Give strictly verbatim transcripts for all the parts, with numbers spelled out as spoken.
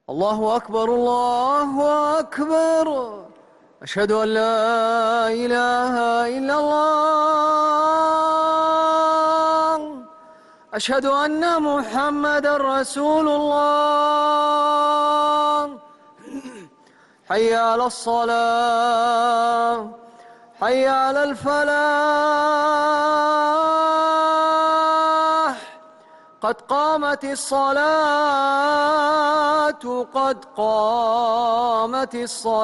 الله أكبر الله أكبر. أشهد أن لا إله إلا الله. أشهد أن محمدا رسول الله. حي على الصلاة، حي على الفلاح. قد قامت الصلاة، قد قامت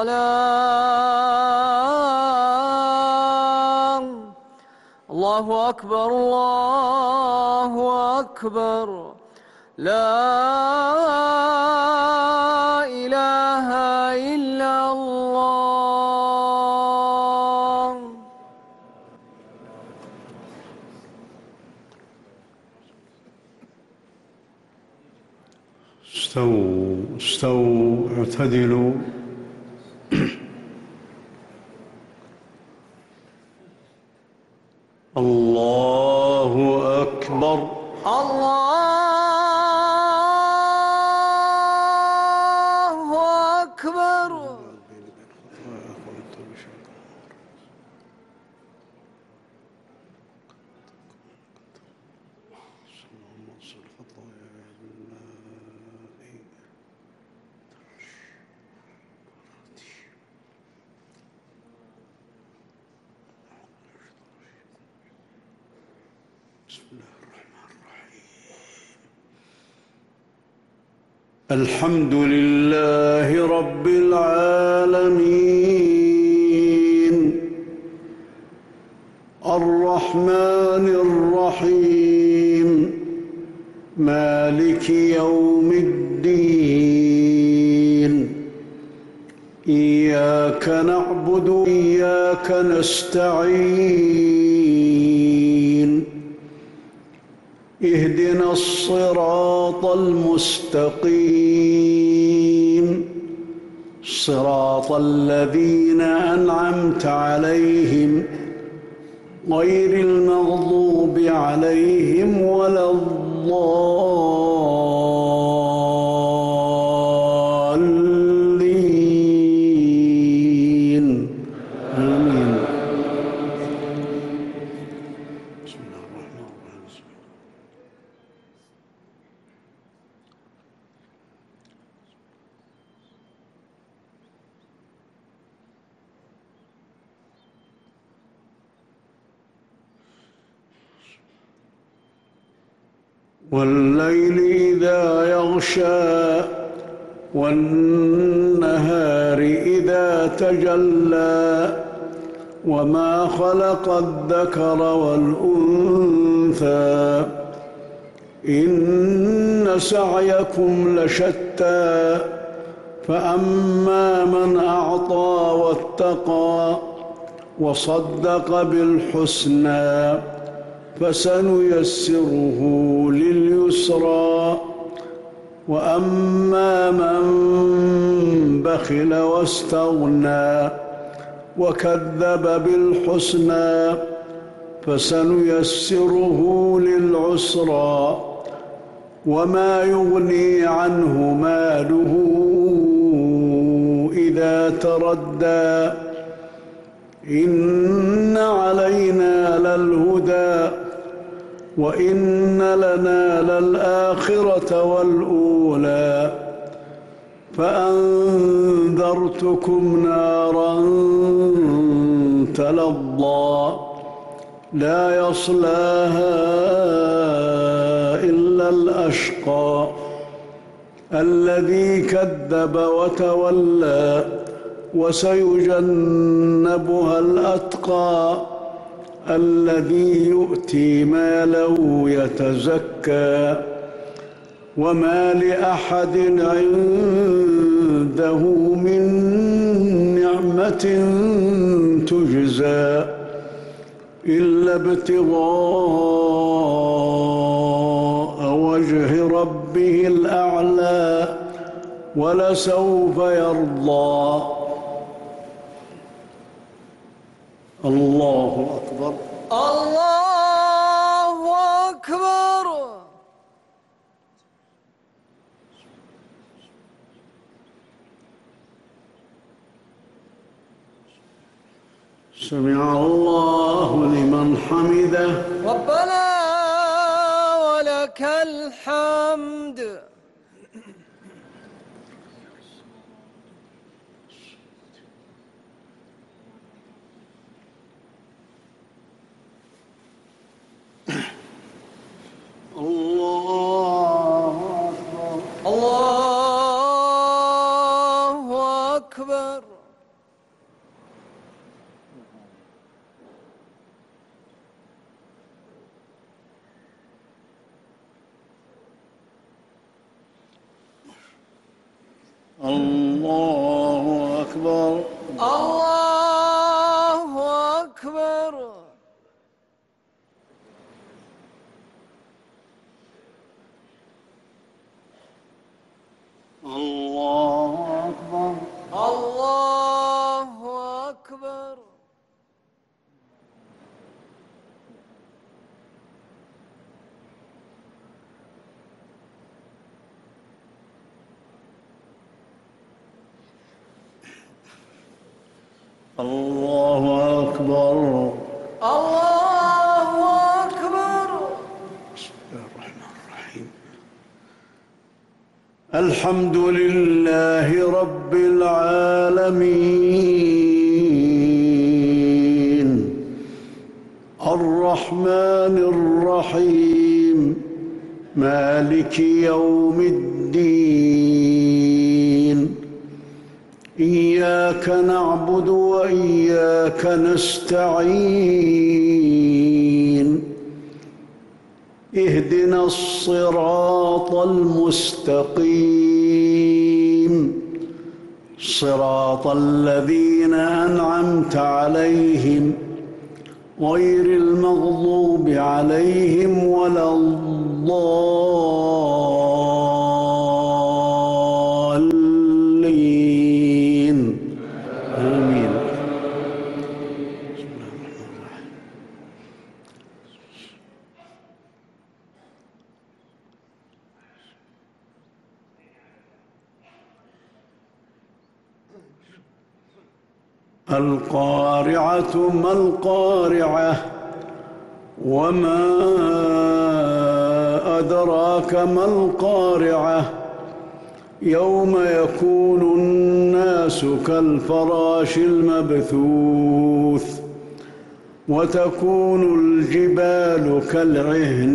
الصلاة. الله أكبر الله أكبر. لا إله إلا الله. استووا استووا اعتدلوا. الله أكبر. الله أكبر. بسم الله الرحمن الرحيم. الحمد لله رب العالمين، الرحمن الرحيم، مالك يوم الدين. إياك نعبد وإياك نستعين. اهدنا الصراط المستقيم، صراط الذين أنعمت عليهم غير المغضوب عليهم ولا الضالين. آمين. بسم الله الرحمن الرحيم. والليل إذا يغشى، والنهار إذا تجلى، وما خلق الذكر والأنثى، إن سعيكم لشتى. فأما من أعطى واتقى وصدق بالحسنى فسنيسره لليسرى. وأما من بخل واستغنى وكذب بالحسنى فسنيسره للعسرى. وما يغني عنه ماله إذا تردى. إن علينا للهدى، وإن لنا للآخرة والأولى. فأنذرتكم نارا تلظى، لا يصلاها إلا الأشقى الذي كذب وتولى. وسيجنبها الأتقى الذي يؤتي ماله يتزكى. وما لأحد عنده من نعمة تجزى إلا ابتغاء وجه ربه الأعلى، ولسوف يرضى. الله أكبر. الله أكبر. سمع الله لمن حمده. ربنا ولك الحمد. الله أكبر. الله أكبر. الله أكبر. الله أكبر. الله أكبر. الله أكبر. الله أكبر. الله أكبر. بسم الله الرحمن الرحيم. الحمد لله رب العالمين الرحمن الرحيم مالك يوم الدين إياك نعبد وإياك نستعين اهدنا الصراط المستقيم صراط الذين أنعمت عليهم غير المغضوب عليهم ولا الضالين آمين. القارعة ما القارعة وما أدراك ما القارعة يوم يكون الناس كالفراش المبثوث وتكون الجبال كالعهن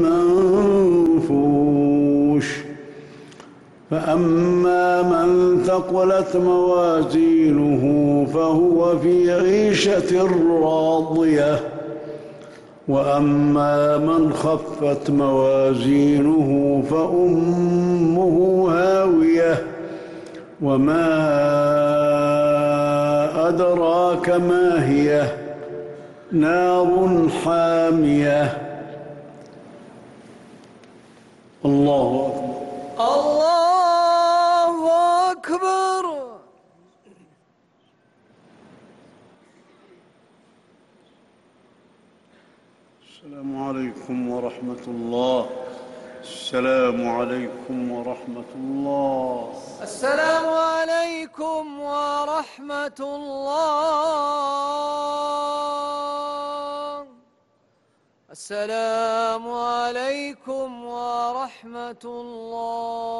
المنفوش فأما من ثقلت موازينه فهو في عيشة راضية وأما من خفت موازينه فأمه هاوية وما أدراك ما هي نار حامية. الله أكبر. الله أكبر. السلام عليكم ورحمة الله. السلام عليكم ورحمة الله. السلام عليكم ورحمة الله. السلام عليكم ورحمة الله.